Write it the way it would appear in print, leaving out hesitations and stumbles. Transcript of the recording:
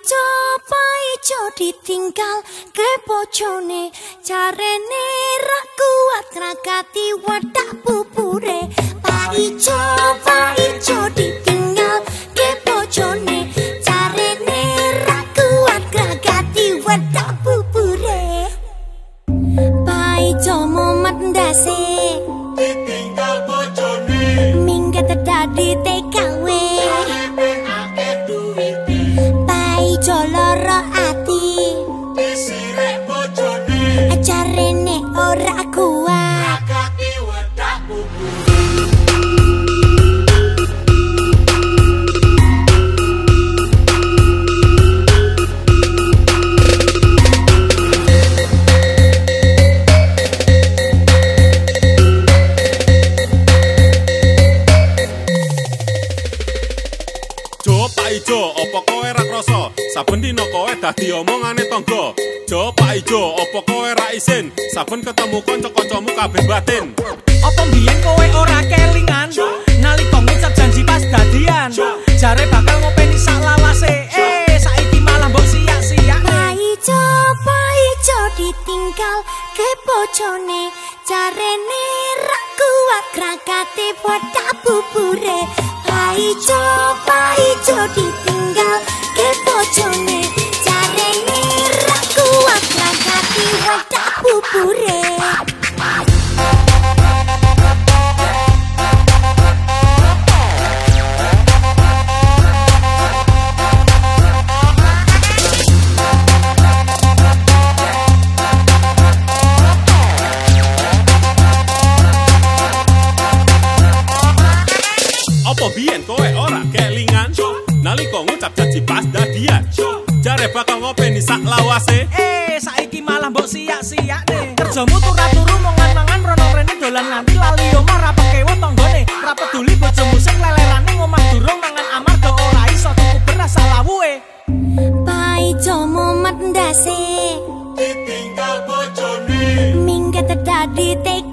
Paijo ditinggal ke bojone jarene ra kuat ngragati wadah bubure. Paijo ditinggal ke bojone jarene ra kuat ngragati wadah bubure. Paijo momet ndase ditinggal bojone minggat dadi TKW. Paijo lara ati disirek bojone jarene ora kuat ngragati wadah bubure. Paijo, opo kowe ra krasa? Saben dina kowe dadi omongane tangga. Jo Paijo, opo kowe ra isin? Saben ketemu kanca-kancamu kabeh batin. Apa mbiyen kowe ora kelingan? Nalika ngucap janji pas dadian. Jare bakal ngopeni sak lawase. Saiki malah mbok sia-sia. Paijo ditinggal ke bojone jarene ra kuat ngragati wadah bubure. Paijo ditinggal ke bojone jarene ra kuat ngragati wadah bubure. Apa biyen kowe ora kelingan? Nalika ngucap janji pas dadian. Jare bakal ngopeni sak lawase. Saiki malah mbok sia-sia nih. Kerjamu turu mangan-mangan rono rene dolan nganti lali omah ra pekewo tanggane. Ra peduli bojomu sing lelerane ngomah durung mangan amarga ora iso tuku beras salawuhe. Paijo momet ndase Ditinggal bojone minggat dadi TKW.